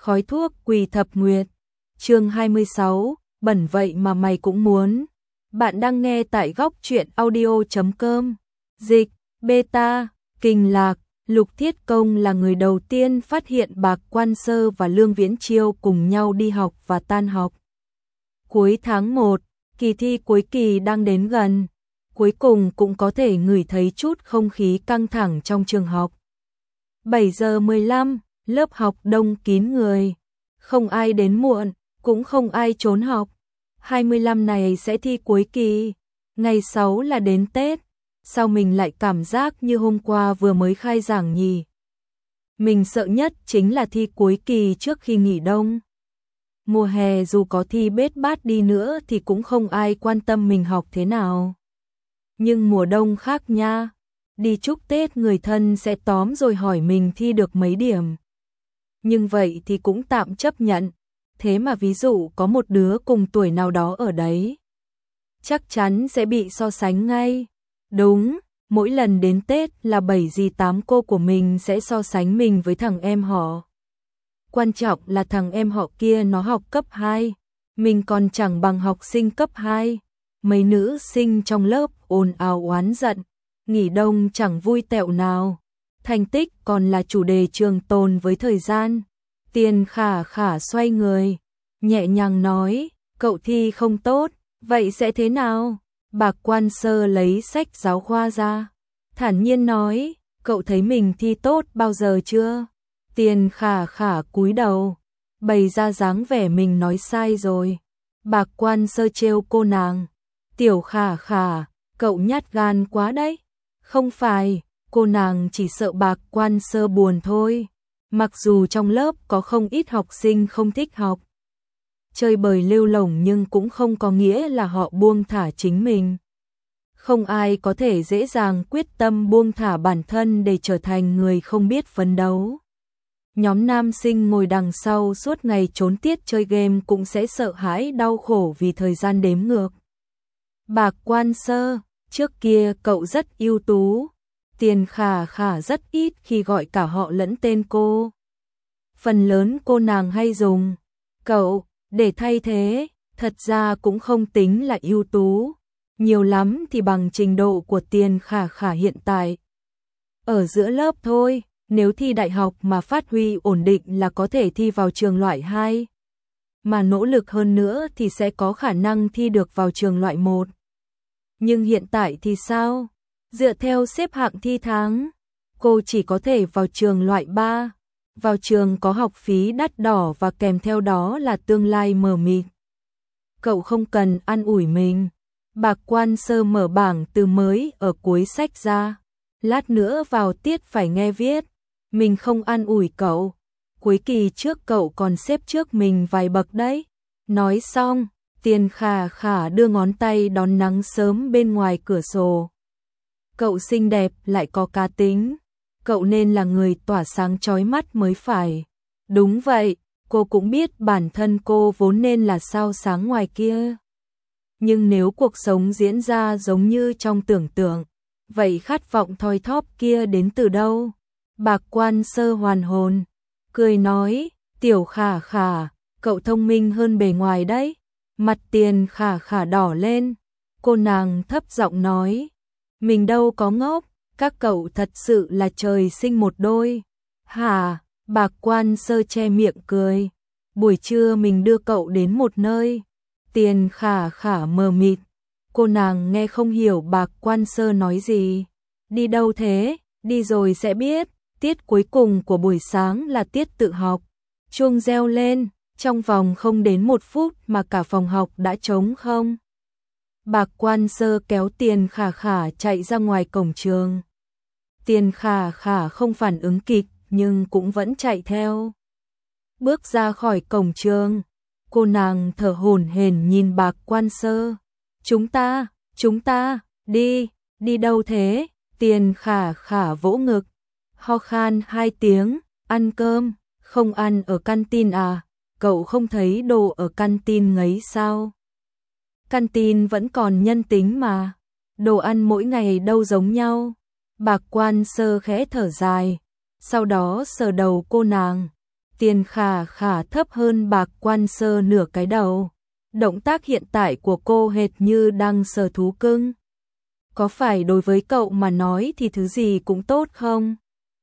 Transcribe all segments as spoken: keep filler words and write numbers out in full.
khói thuốc Quỳ Thập Nguyệt. Chương hai mươi sáu, bẩn vậy mà mày cũng muốn. Bạn đang nghe tại góc truyện audio chấm com. Dịch, beta, Kinh Lạc. Lục Thiết Công là người đầu tiên phát hiện Bạc Quan Sơ và Lương Viễn Chiêu cùng nhau đi học và tan học. Cuối tháng một, kỳ thi cuối kỳ đang đến gần. Cuối cùng cũng có thể ngửi thấy chút không khí căng thẳng trong trường học. bảy giờ mười lăm, lớp học đông kín người. Không ai đến muộn, cũng không ai trốn học. hai mươi lăm này sẽ thi cuối kỳ. Ngày sáu là đến Tết. Sao mình lại cảm giác như hôm qua vừa mới khai giảng nhỉ? Mình sợ nhất chính là thi cuối kỳ trước khi nghỉ đông. Mùa hè dù có thi bết bát đi nữa thì cũng không ai quan tâm mình học thế nào. Nhưng mùa đông khác nha. Đi chúc Tết người thân sẽ tóm rồi hỏi mình thi được mấy điểm. Nhưng vậy thì cũng tạm chấp nhận. Thế mà ví dụ có một đứa cùng tuổi nào đó ở đấy, chắc chắn sẽ bị so sánh ngay. Đúng, mỗi lần đến Tết là bảy dì tám cô của mình sẽ so sánh mình với thằng em họ. Quan trọng là thằng em họ kia nó học cấp hai, mình còn chẳng bằng học sinh cấp hai. Mấy nữ sinh trong lớp ồn ào oán giận, nghỉ đông chẳng vui tẹo nào. Thành tích còn là chủ đề trường tồn với thời gian. Tiền Khả Khả xoay người, nhẹ nhàng nói, cậu thi không tốt, vậy sẽ thế nào? Bạc Quan Sơ lấy sách giáo khoa ra, thản nhiên nói, cậu thấy mình thi tốt bao giờ chưa? Tiền Khả Khả cúi đầu, bày ra dáng vẻ mình nói sai rồi. Bạc Quan Sơ trêu cô nàng, Tiểu Khả Khả, cậu nhát gan quá đấy. Không phải, cô nàng chỉ sợ Bạc Quan Sơ buồn thôi. Mặc dù trong lớp có không ít học sinh không thích học, chơi bời lêu lổng, nhưng cũng không có nghĩa là họ buông thả chính mình. Không ai có thể dễ dàng quyết tâm buông thả bản thân để trở thành người không biết phấn đấu. Nhóm nam sinh ngồi đằng sau suốt ngày trốn tiết chơi game cũng sẽ sợ hãi đau khổ vì thời gian đếm ngược. Bạc Quan Sơ, trước kia cậu rất ưu tú. Tiền Khả Khả rất ít khi gọi cả họ lẫn tên cô. Phần lớn cô nàng hay dùng cậu để thay thế, thật ra cũng không tính là ưu tú. Nhiều lắm thì bằng trình độ của Tiền Khả Khả hiện tại. Ở giữa lớp thôi, nếu thi đại học mà phát huy ổn định là có thể thi vào trường loại hai. Mà nỗ lực hơn nữa thì sẽ có khả năng thi được vào trường loại một. Nhưng hiện tại thì sao? Dựa theo xếp hạng thi tháng, cô chỉ có thể vào trường loại ba. Vào trường có học phí đắt đỏ và kèm theo đó là tương lai mờ mịt. Cậu không cần an ủi mình. Bạc Quan Sơ mở bảng từ mới ở cuối sách ra. Lát nữa vào tiết phải nghe viết. Mình không an ủi cậu. Cuối kỳ trước cậu còn xếp trước mình vài bậc đấy. Nói xong, Tiền Khả Khả đưa ngón tay đón nắng sớm bên ngoài cửa sổ. Cậu xinh đẹp lại có cá tính. Cậu nên là người tỏa sáng chói mắt mới phải. Đúng vậy, cô cũng biết bản thân cô vốn nên là sao sáng ngoài kia. Nhưng nếu cuộc sống diễn ra giống như trong tưởng tượng, vậy khát vọng thoi thóp kia đến từ đâu? Bạc Quan Sơ hoàn hồn, cười nói, Tiểu Khả Khả, cậu thông minh hơn bề ngoài đấy. Mặt Tiền Khả Khả đỏ lên, cô nàng thấp giọng nói, mình đâu có ngốc. Các cậu thật sự là trời sinh một đôi. Hả? Bạc Quan Sơ che miệng cười. Buổi trưa mình đưa cậu đến một nơi. Tiền Khả Khả mờ mịt. Cô nàng nghe không hiểu Bạc Quan Sơ nói gì. Đi đâu thế? Đi rồi sẽ biết. Tiết cuối cùng của buổi sáng là tiết tự học. Chuông reo lên. Trong vòng không đến một phút mà cả phòng học đã trống không. Bạc Quan Sơ kéo Tiền Khả Khả chạy ra ngoài cổng trường. Tiền Khả Khả không phản ứng kịp nhưng cũng vẫn chạy theo. Bước ra khỏi cổng trường, cô nàng thở hổn hển nhìn Bạc Quan Sơ. Chúng ta, chúng ta, đi, đi đâu thế? Tiền Khả Khả vỗ ngực, ho khan hai tiếng, ăn cơm, không ăn ở canteen à? Cậu không thấy đồ ở canteen ngấy sao? Canteen vẫn còn nhân tính mà, đồ ăn mỗi ngày đâu giống nhau. Bạc Quan Sơ khẽ thở dài, sau đó sờ đầu cô nàng. Tiền Khả Khả thấp hơn Bạc Quan Sơ nửa cái đầu. Động tác hiện tại của cô hệt như đang sờ thú cưng. Có phải đối với cậu mà nói thì thứ gì cũng tốt không?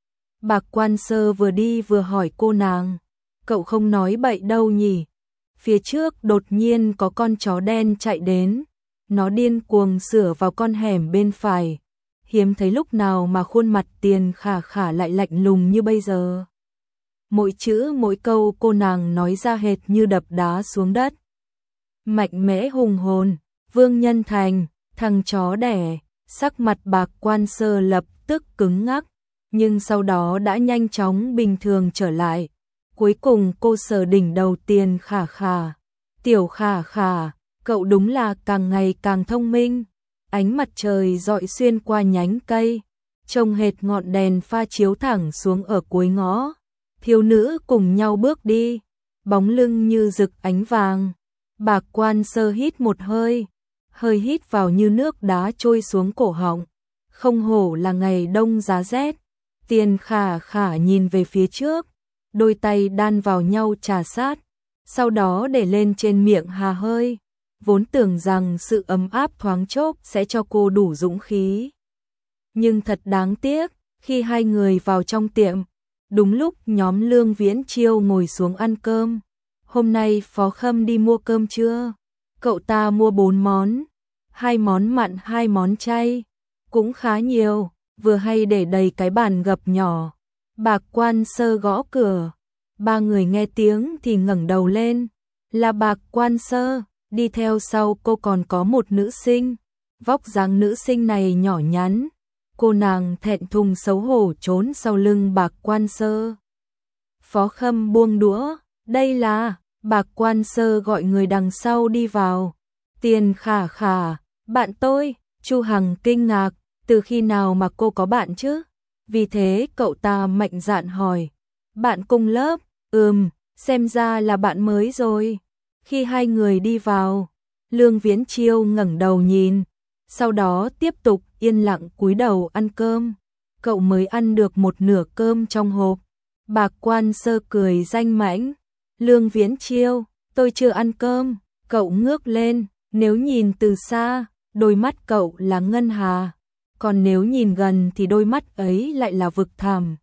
Bạc Quan Sơ vừa đi vừa hỏi cô nàng. Cậu không nói bậy đâu nhỉ? Phía trước đột nhiên có con chó đen chạy đến. Nó điên cuồng sửa vào con hẻm bên phải. Hiếm thấy lúc nào mà khuôn mặt Tiền Khả Khả lại lạnh lùng như bây giờ. Mỗi chữ mỗi câu cô nàng nói ra hệt như đập đá xuống đất. Mạnh mẽ hùng hồn, Vương Nhân Thành, thằng chó đẻ. Sắc mặt Bạc Quan Sơ lập tức cứng ngắc, nhưng sau đó đã nhanh chóng bình thường trở lại. Cuối cùng cô sờ đỉnh đầu Tiền Khả Khả. Tiểu Khả Khả, cậu đúng là càng ngày càng thông minh. Ánh mặt trời rọi xuyên qua nhánh cây, trông hệt ngọn đèn pha chiếu thẳng xuống ở cuối ngõ. Thiếu nữ cùng nhau bước đi, bóng lưng như rực ánh vàng. Bạc Quan Sơ hít một hơi, hơi hít vào như nước đá trôi xuống cổ họng. Không hổ là ngày đông giá rét. Tiền Khả Khả nhìn về phía trước, đôi tay đan vào nhau trà sát, sau đó để lên trên miệng hà hơi. Vốn tưởng rằng sự ấm áp thoáng chốc sẽ cho cô đủ dũng khí. Nhưng thật đáng tiếc, khi hai người vào trong tiệm, đúng lúc nhóm Lương Viễn Chiêu ngồi xuống ăn cơm. Hôm nay Phó Khâm đi mua cơm chưa? Cậu ta mua bốn món, hai món mặn hai món chay, cũng khá nhiều, vừa hay để đầy cái bàn gập nhỏ. Bạc Quan Sơ gõ cửa, ba người nghe tiếng thì ngẩng đầu lên, là Bạc Quan Sơ, đi theo sau cô còn có một nữ sinh. Vóc dáng nữ sinh này nhỏ nhắn, cô nàng thẹn thùng xấu hổ trốn sau lưng Bạc Quan Sơ. Phó Khâm buông đũa, đây là... Bạc Quan Sơ gọi người đằng sau đi vào. Tiền Khả Khả, bạn tôi. Chu Hằng kinh ngạc, từ khi nào mà cô có bạn chứ? Vì thế cậu ta mạnh dạn hỏi. Bạn cùng lớp, ừm, xem ra là bạn mới rồi. Khi hai người đi vào, Lương Viễn Chiêu ngẩng đầu nhìn, sau đó tiếp tục yên lặng cúi đầu ăn cơm. Cậu mới ăn được một nửa cơm trong hộp. Bạc Quan Sơ cười danh mãnh. Lương Viễn Chiêu, tôi chưa ăn cơm. Cậu ngước lên, nếu nhìn từ xa, đôi mắt cậu là ngân hà, còn nếu nhìn gần thì đôi mắt ấy lại là vực thẳm.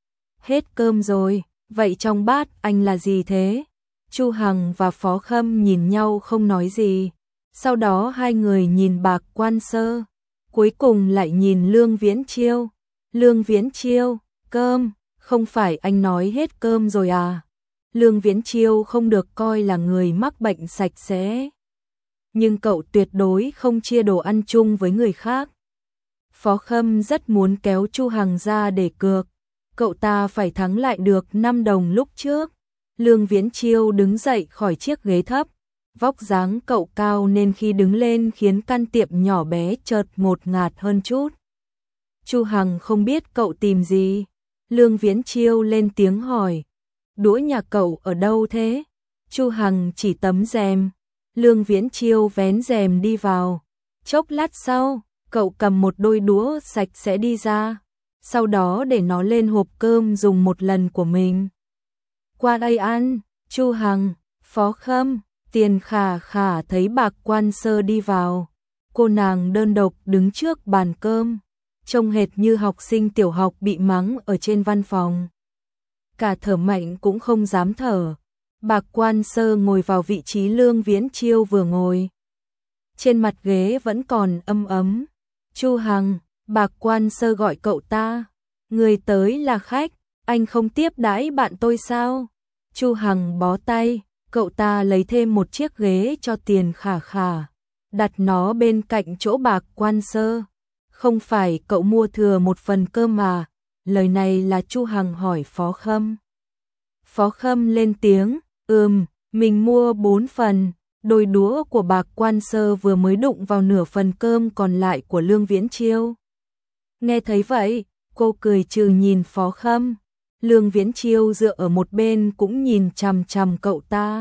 Hết cơm rồi, vậy trong bát anh là gì thế? Chu Hằng và Phó Khâm nhìn nhau không nói gì. Sau đó hai người nhìn Bạc Quan Sơ, cuối cùng lại nhìn Lương Viễn Chiêu. Lương Viễn Chiêu, cơm, không phải anh nói hết cơm rồi à? Lương Viễn Chiêu không được coi là người mắc bệnh sạch sẽ, nhưng cậu tuyệt đối không chia đồ ăn chung với người khác. Phó Khâm rất muốn kéo Chu Hằng ra để cược, cậu ta phải thắng lại được năm đồng lúc trước. Lương Viễn Chiêu đứng dậy khỏi chiếc ghế thấp, vóc dáng cậu cao nên khi đứng lên khiến căn tiệm nhỏ bé chợt ngột ngạt hơn chút. Chu Hằng không biết cậu tìm gì. Lương Viễn Chiêu lên tiếng hỏi. Đũa nhà cậu ở đâu thế? Chu Hằng chỉ tấm rèm. Lương Viễn Chiêu vén rèm đi vào. Chốc lát sau, cậu cầm một đôi đũa sạch sẽ đi ra, sau đó để nó lên hộp cơm dùng một lần của mình. Qua đây ăn. Chu Hằng, Phó Khâm, Tiền Khả Khả thấy Bạc Quan Sơ đi vào. Cô nàng đơn độc đứng trước bàn cơm, trông hệt như học sinh tiểu học bị mắng ở trên văn phòng. Cả thở mạnh cũng không dám thở. Bạc Quan Sơ ngồi vào vị trí Lương Viễn Chiêu vừa ngồi. Trên mặt ghế vẫn còn ấm ấm. Chu Hằng, Bạc Quan Sơ gọi cậu ta. Người tới là khách, anh không tiếp đãi bạn tôi sao? Chu Hằng bó tay, cậu ta lấy thêm một chiếc ghế cho Tiền Khả Khả, đặt nó bên cạnh chỗ Bạc Quan Sơ. Không phải cậu mua thừa một phần cơm mà? Lời này là Chu Hằng hỏi Phó Khâm. Phó Khâm lên tiếng, ừm, mình mua bốn phần. Đôi đũa của Bạc Quan Sơ vừa mới đụng vào nửa phần cơm còn lại của Lương Viễn Chiêu. Nghe thấy vậy, cô cười trừ nhìn Phó Khâm. Lương Viễn Chiêu dựa ở một bên cũng nhìn chằm chằm cậu ta.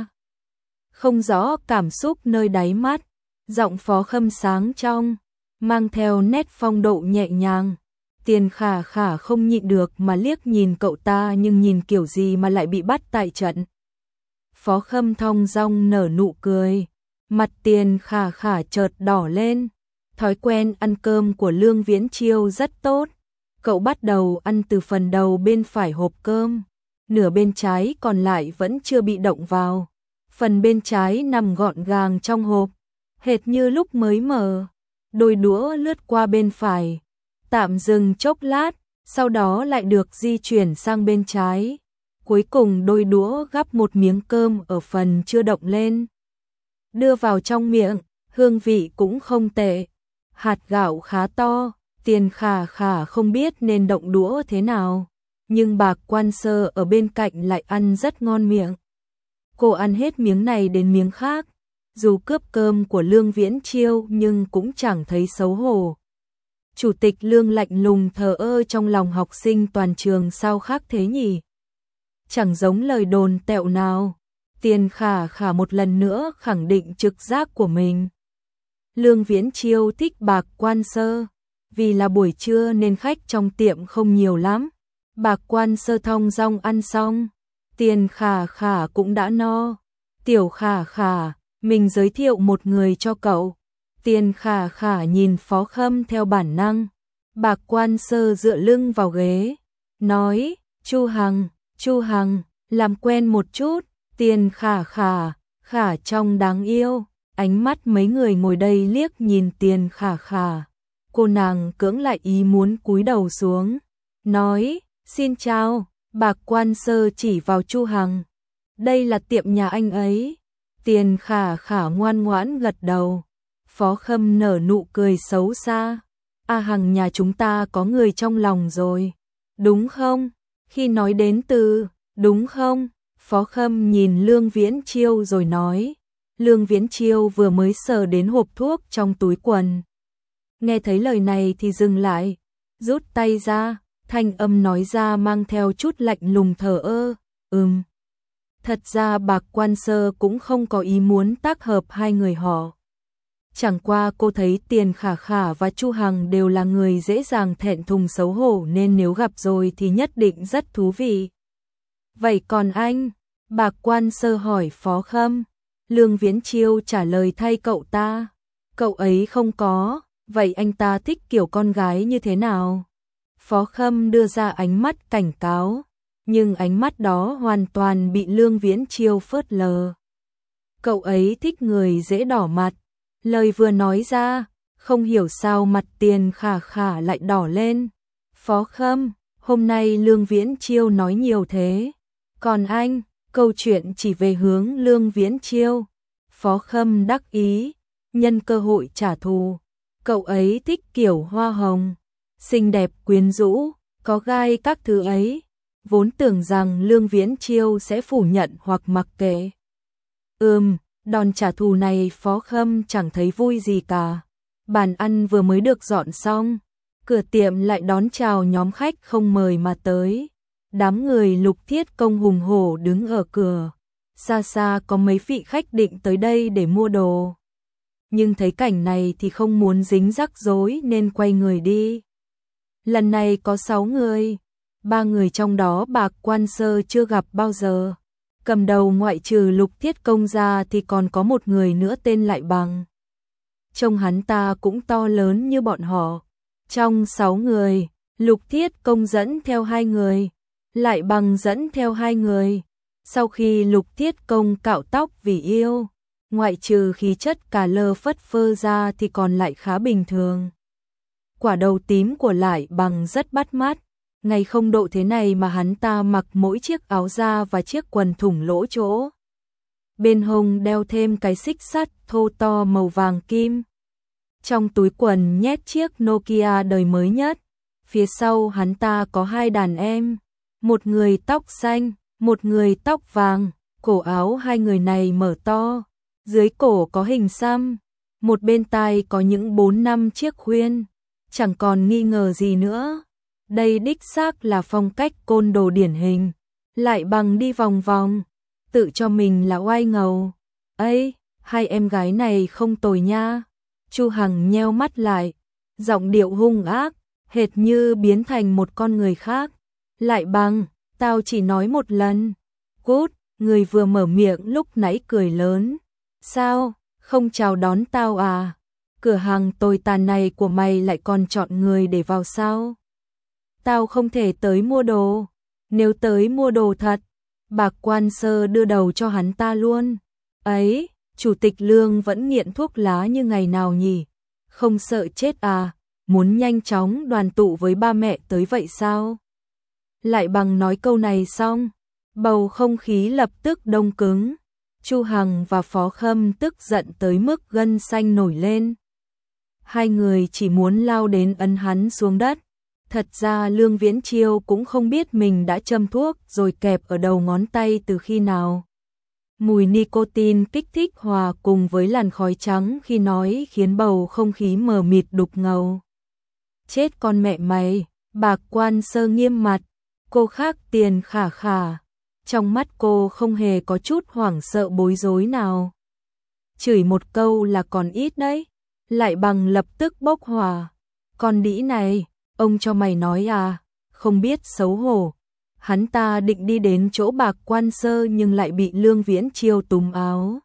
Không rõ cảm xúc nơi đáy mắt, giọng Phó Khâm sáng trong, mang theo nét phong độ nhẹ nhàng. Tiền Khả Khả không nhịn được mà liếc nhìn cậu ta, nhưng nhìn kiểu gì mà lại bị bắt tại trận. Phó Khâm thong dong nở nụ cười, mặt Tiền Khả Khả chợt đỏ lên. Thói quen ăn cơm của Lương Viễn Chiêu rất tốt. Cậu bắt đầu ăn từ phần đầu bên phải hộp cơm, nửa bên trái còn lại vẫn chưa bị động vào. Phần bên trái nằm gọn gàng trong hộp, hệt như lúc mới mở. Đôi đũa lướt qua bên phải, tạm dừng chốc lát, sau đó lại được di chuyển sang bên trái. Cuối cùng đôi đũa gắp một miếng cơm ở phần chưa động lên, đưa vào trong miệng, hương vị cũng không tệ. Hạt gạo khá to, Tiền Khả Khả không biết nên động đũa thế nào, nhưng Bạc Quan Sơ ở bên cạnh lại ăn rất ngon miệng. Cô ăn hết miếng này đến miếng khác, dù cướp cơm của Lương Viễn Chiêu nhưng cũng chẳng thấy xấu hổ. Chủ tịch Lương lạnh lùng thờ ơ trong lòng học sinh toàn trường sao khác thế nhỉ? Chẳng giống lời đồn tẹo nào. Tiền Khả Khả một lần nữa khẳng định trực giác của mình. Lương Viễn Chiêu thích Bạc Quan Sơ, vì là buổi trưa nên khách trong tiệm không nhiều lắm. Bạc Quan Sơ thong dong ăn xong, Tiền Khả Khả cũng đã no. Tiểu Khả Khả, mình giới thiệu một người cho cậu. Tiền Khả Khả nhìn Phó Khâm theo bản năng. Bạc Quan Sơ dựa lưng vào ghế, nói, Chu Hằng, Chu Hằng, làm quen một chút. Tiền Khả Khả, Khả trong đáng yêu. Ánh mắt mấy người ngồi đây liếc nhìn Tiền Khả Khả. Cô nàng cưỡng lại ý muốn cúi đầu xuống, nói, xin chào. Bạc Quan Sơ chỉ vào Chu Hằng, đây là tiệm nhà anh ấy. Tiền Khả Khả ngoan ngoãn gật đầu. Phó Khâm nở nụ cười xấu xa. A Hằng nhà chúng ta có người trong lòng rồi, đúng không? Khi nói đến từ đúng không, Phó Khâm nhìn Lương Viễn Chiêu rồi nói. Lương Viễn Chiêu vừa mới sờ đến hộp thuốc trong túi quần, nghe thấy lời này thì dừng lại, rút tay ra, thanh âm nói ra mang theo chút lạnh lùng thờ ơ, ừm. Thật ra Bạc Quan Sơ cũng không có ý muốn tác hợp hai người họ. Chẳng qua cô thấy Tiền Khả Khả và Chu Hằng đều là người dễ dàng thẹn thùng xấu hổ nên nếu gặp rồi thì nhất định rất thú vị. Vậy còn anh? Bạc Quan Sơ hỏi Phó Khâm. Lương Viễn Chiêu trả lời thay cậu ta. Cậu ấy không có, vậy anh ta thích kiểu con gái như thế nào? Phó Khâm đưa ra ánh mắt cảnh cáo, nhưng ánh mắt đó hoàn toàn bị Lương Viễn Chiêu phớt lờ. Cậu ấy thích người dễ đỏ mặt. Lời vừa nói ra, không hiểu sao mặt Tiền Khả Khả lại đỏ lên. Phó Khâm, hôm nay Lương Viễn Chiêu nói nhiều thế. Còn anh, câu chuyện chỉ về hướng Lương Viễn Chiêu. Phó Khâm đắc ý, nhân cơ hội trả thù. Cậu ấy thích kiểu hoa hồng, xinh đẹp quyến rũ, có gai các thứ ấy. Vốn tưởng rằng Lương Viễn Chiêu sẽ phủ nhận hoặc mặc kệ. Ừm, đòn trả thù này Phó Khâm chẳng thấy vui gì cả. Bàn ăn vừa mới được dọn xong, cửa tiệm lại đón chào nhóm khách không mời mà tới. Đám người Lục Thiết Công hùng hổ đứng ở cửa. Xa xa có mấy vị khách định tới đây để mua đồ, nhưng thấy cảnh này thì không muốn dính rắc rối nên quay người đi. Lần này có sáu người, ba người trong đó Bạc Quan Sơ chưa gặp bao giờ. Cầm đầu ngoại trừ Lục Thiết Công ra thì còn có một người nữa tên Lại Bằng. Trông hắn ta cũng to lớn như bọn họ. Trong sáu người, Lục Thiết Công dẫn theo hai người, Lại Bằng dẫn theo hai người. Sau khi Lục Thiết Công cạo tóc vì yêu, ngoại trừ khí chất cà lơ phất phơ ra thì còn lại khá bình thường. Quả đầu tím của Lại Bằng rất bắt mắt. Ngày không độ thế này mà hắn ta mặc mỗi chiếc áo da và chiếc quần thủng lỗ chỗ. Bên hông đeo thêm cái xích sắt thô to màu vàng kim. Trong túi quần nhét chiếc Nokia đời mới nhất. Phía sau hắn ta có hai đàn em, một người tóc xanh, một người tóc vàng. Cổ áo hai người này mở to, dưới cổ có hình xăm, một bên tai có những bốn năm chiếc khuyên. Chẳng còn nghi ngờ gì nữa. Đây đích xác là phong cách côn đồ điển hình. Lại Bằng đi vòng vòng, tự cho mình là oai ngầu. Ấy, hai em gái này không tồi nha. Chu Hằng nheo mắt lại, giọng điệu hung ác. hệt như biến thành một con người khác. Lại Bằng, tao chỉ nói một lần. Cút, người vừa mở miệng lúc nãy cười lớn. Sao, không chào đón tao à? Cửa hàng tồi tàn này của mày lại còn chọn người để vào sao? Tao không thể tới mua đồ. Nếu tới mua đồ thật, Bạc Quan Sơ đưa đầu cho hắn ta luôn. Ấy, Chủ tịch Lương vẫn nghiện thuốc lá như ngày nào nhỉ? Không sợ chết à? Muốn nhanh chóng đoàn tụ với ba mẹ tới vậy sao? Lại Bằng nói câu này xong, bầu không khí lập tức đông cứng. Chu Hằng và Phó Khâm tức giận tới mức gân xanh nổi lên. Hai người chỉ muốn lao đến ấn hắn xuống đất. Thật ra Lương Viễn Chiêu cũng không biết mình đã châm thuốc rồi kẹp ở đầu ngón tay từ khi nào. Mùi nicotine kích thích hòa cùng với làn khói trắng khi nói khiến bầu không khí mờ mịt đục ngầu. Chết con mẹ mày, Bạc Quan Sơ nghiêm mặt, cô khác tiền khả khả. Trong mắt cô không hề có chút hoảng sợ bối rối nào. Chửi một câu là còn ít đấy. Lại Bằng lập tức bốc hỏa. Con đĩ này, ông cho mày nói à, không biết xấu hổ. Hắn ta định đi đến chỗ Bạc Quan Sơ nhưng lại bị Lương Viễn Chiêu túm áo.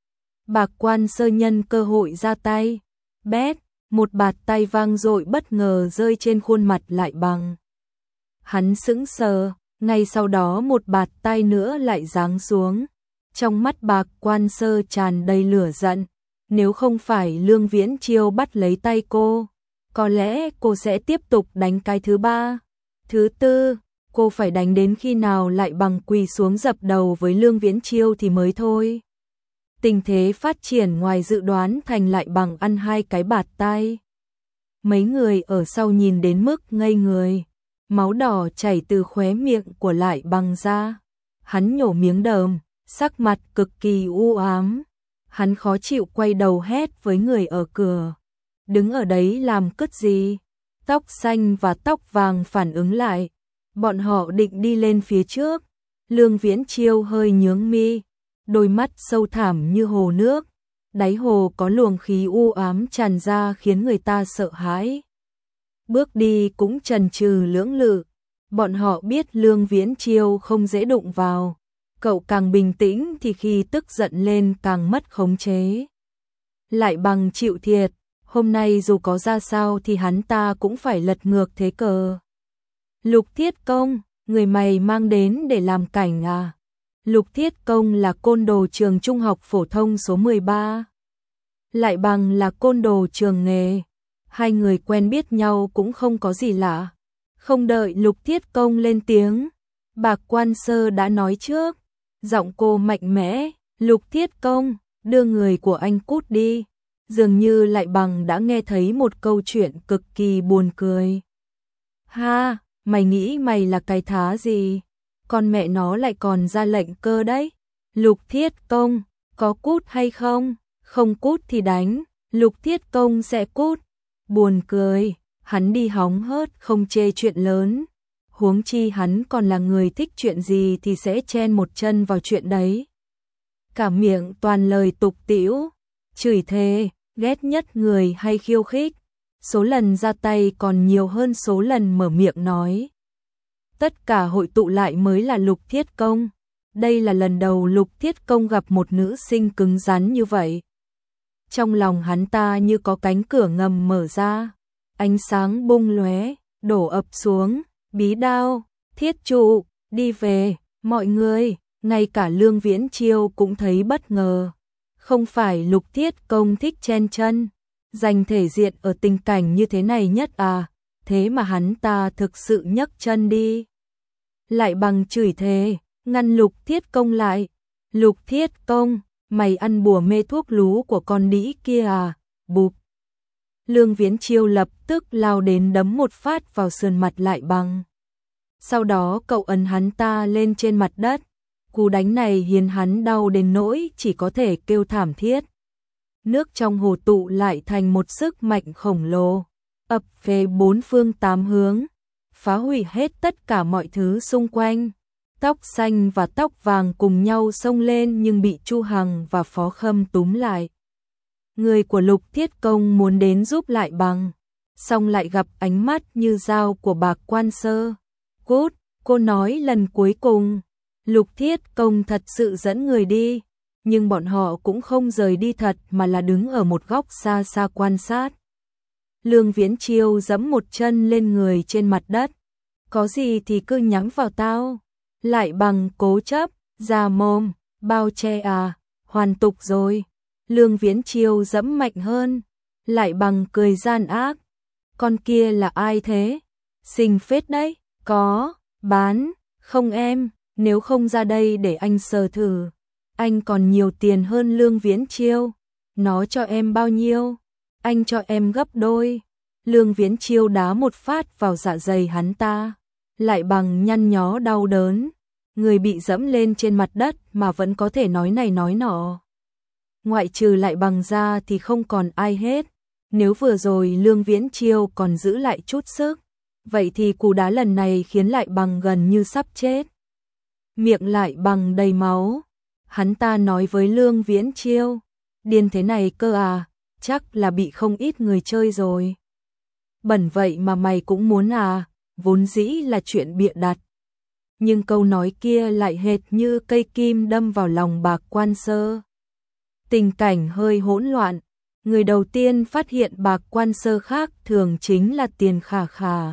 Bạc Quan Sơ nhân cơ hội ra tay. Bét, một bạt tay vang dội bất ngờ rơi trên khuôn mặt Lại Bằng. Hắn sững sờ, ngay sau đó một bạt tay nữa lại giáng xuống. Trong mắt Bạc Quan Sơ tràn đầy lửa giận. Nếu không phải Lương Viễn Chiêu bắt lấy tay cô, có lẽ cô sẽ tiếp tục đánh cái thứ ba. Thứ tư, cô phải đánh đến khi nào Lại Bằng quỳ xuống dập đầu với Lương Viễn Chiêu thì mới thôi. Tình thế phát triển ngoài dự đoán thành Lại Bằng ăn hai cái bạt tay. Mấy người ở sau nhìn đến mức ngây người. Máu đỏ chảy từ khóe miệng của Lại Bằng ra. Hắn nhổ miếng đờm, sắc mặt cực kỳ u ám. Hắn khó chịu quay đầu hét với người ở cửa. Đứng ở đấy làm cứt gì? Tóc xanh và tóc vàng phản ứng lại. Bọn họ định đi lên phía trước. Lương Viễn Chiêu hơi nhướng mi. Đôi mắt sâu thẳm như hồ nước. Đáy hồ có luồng khí u ám tràn ra khiến người ta sợ hãi. Bước đi cũng chần chừ lưỡng lự. Bọn họ biết Lương Viễn Chiêu không dễ đụng vào. Cậu càng bình tĩnh thì khi tức giận lên càng mất khống chế. Lại Bằng chịu thiệt, hôm nay dù có ra sao thì hắn ta cũng phải lật ngược thế cờ. Lục Thiết Công, người mày mang đến để làm cảnh à? Lục Thiết Công là côn đồ trường trung học phổ thông số mười ba. Lại Bằng là côn đồ trường nghề. Hai người quen biết nhau cũng không có gì lạ. Không đợi Lục Thiết Công lên tiếng, Bạc Quan Sơ đã nói trước. Giọng cô mạnh mẽ, Lục Thiết Công, đưa người của anh cút đi. Dường như Lại Bằng đã nghe thấy một câu chuyện cực kỳ buồn cười. Ha, mày nghĩ mày là cái thá gì? Con mẹ nó lại còn ra lệnh cơ đấy. Lục Thiết Công, có cút hay không? Không cút thì đánh, Lục Thiết Công sẽ cút. Buồn cười, hắn đi hóng hớt không chê chuyện lớn. Huống chi hắn còn là người thích chuyện gì thì sẽ chen một chân vào chuyện đấy. Cả miệng toàn lời tục tĩu, chửi thề, ghét nhất người hay khiêu khích. Số lần ra tay còn nhiều hơn số lần mở miệng nói. Tất cả hội tụ lại mới là Lục Thiết Công. Đây là lần đầu Lục Thiết Công gặp một nữ sinh cứng rắn như vậy. Trong lòng hắn ta như có cánh cửa ngầm mở ra. Ánh sáng bung lóe, đổ ập xuống. Bí đao, thiết trụ, đi về, mọi người, ngay cả Lương Viễn Chiêu cũng thấy bất ngờ. Không phải Lục Thiết Công thích chen chân, giành thể diện ở tình cảnh như thế này nhất à, thế mà hắn ta thực sự nhấc chân đi. Lại Bằng chửi thề, ngăn Lục Thiết Công lại. Lục Thiết Công, mày ăn bùa mê thuốc lú của con đĩ kia à, bụp. Lương Viễn Chiêu lập tức lao đến đấm một phát vào sườn mặt Lại Bằng. Sau đó cậu ấn hắn ta lên trên mặt đất. Cú đánh này khiến hắn đau đến nỗi chỉ có thể kêu thảm thiết. Nước trong hồ tụ lại thành một sức mạnh khổng lồ, ập về bốn phương tám hướng, phá hủy hết tất cả mọi thứ xung quanh. Tóc xanh và tóc vàng cùng nhau xông lên nhưng bị Chu Hằng và Phó Khâm túm lại. Người của Lục Thiết Công muốn đến giúp Lại Bằng. xong lại gặp ánh mắt như dao của Bạc Quan Sơ. Cút, cô nói lần cuối cùng. Lục Thiết Công thật sự dẫn người đi, nhưng bọn họ cũng không rời đi thật mà là đứng ở một góc xa xa quan sát. Lương Viễn Chiêu giẫm một chân lên người trên mặt đất. Có gì thì cứ nhắm vào tao. Lại Bằng cố chấp, ra mồm, bao che à, hoàn tục rồi. Lương Viễn Chiêu giẫm mạnh hơn. Lại Bằng cười gian ác. Con kia là ai thế? Xinh phết đấy. Có, bán, không em, nếu không ra đây để anh sờ thử. Anh còn nhiều tiền hơn Lương Viễn Chiêu. Nó cho em bao nhiêu? Anh cho em gấp đôi. Lương Viễn Chiêu đá một phát vào dạ dày hắn ta. Lại Bằng nhăn nhó đau đớn. Người bị dẫm lên trên mặt đất mà vẫn có thể nói này nói nọ. Ngoại trừ Lại Bằng ra thì không còn ai hết. Nếu vừa rồi Lương Viễn Chiêu còn giữ lại chút sức, vậy thì cú đá lần này khiến Lại Bằng gần như sắp chết. Miệng Lại Bằng đầy máu. Hắn ta nói với Lương Viễn Chiêu, điên thế này cơ à, chắc là bị không ít người chơi rồi. Bẩn vậy mà mày cũng muốn à, vốn dĩ là chuyện bịa đặt. Nhưng câu nói kia lại hệt như cây kim đâm vào lòng Bạc Quan Sơ. Tình cảnh hơi hỗn loạn. Người đầu tiên phát hiện Bạc Quan Sơ khác thường chính là Tiền Khả Khả.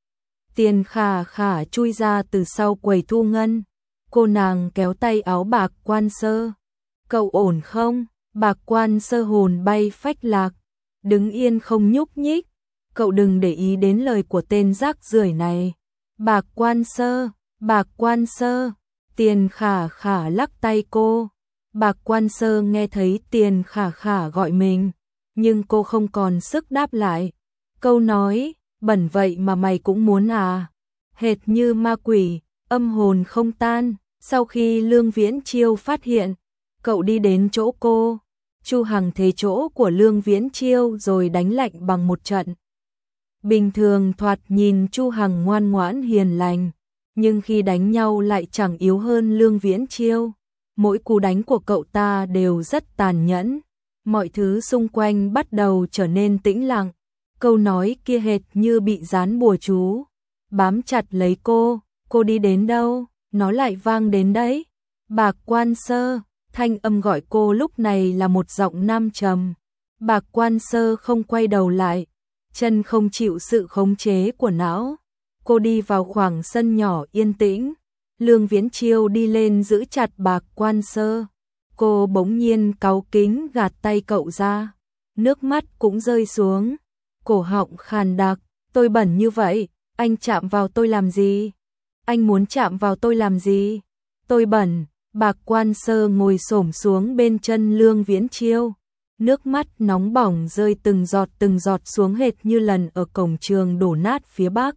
Tiền Khả Khả chui ra từ sau quầy thu ngân. Cô nàng kéo tay áo Bạc Quan Sơ. Cậu ổn không? Bạc Quan Sơ hồn bay phách lạc. Đứng yên không nhúc nhích. Cậu đừng để ý đến lời của tên rác rưởi này. Bạc Quan Sơ, Bạc Quan Sơ. Tiền Khả Khả lắc tay cô. Bạc Quan Sơ nghe thấy Tiền Khả Khả gọi mình, nhưng cô không còn sức đáp lại. Câu nói, bẩn vậy mà mày cũng muốn à? Hệt như ma quỷ, âm hồn không tan. Sau khi Lương Viễn Chiêu phát hiện, cậu đi đến chỗ cô. Chu Hằng thấy chỗ của Lương Viễn Chiêu rồi đánh lạnh bằng một trận. Bình thường thoạt nhìn Chu Hằng ngoan ngoãn hiền lành, nhưng khi đánh nhau lại chẳng yếu hơn Lương Viễn Chiêu. Mỗi cú đánh của cậu ta đều rất tàn nhẫn. Mọi thứ xung quanh bắt đầu trở nên tĩnh lặng. Câu nói kia hệt như bị dán bùa chú, bám chặt lấy cô. Cô đi đến đâu, nó lại vang đến đấy. Bạc Quan Sơ, thanh âm gọi cô lúc này là một giọng nam trầm. Bạc Quan Sơ không quay đầu lại, chân không chịu sự khống chế của não. Cô đi vào khoảng sân nhỏ yên tĩnh. Lương Viễn Chiêu đi lên giữ chặt Bạc Quan Sơ. Cô bỗng nhiên cáu kính gạt tay cậu ra. Nước mắt cũng rơi xuống. Cổ họng khàn đặc. Tôi bẩn như vậy, anh chạm vào tôi làm gì? Anh muốn chạm vào tôi làm gì? Tôi bẩn. Bạc Quan Sơ ngồi xổm xuống bên chân Lương Viễn Chiêu. Nước mắt nóng bỏng rơi từng giọt từng giọt xuống hệt như lần ở cổng trường đổ nát phía Bắc.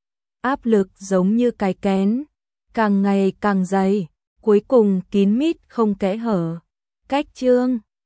Áp lực giống như cái kén, càng ngày càng dày, cuối cùng kín mít không kẽ hở. Cách chương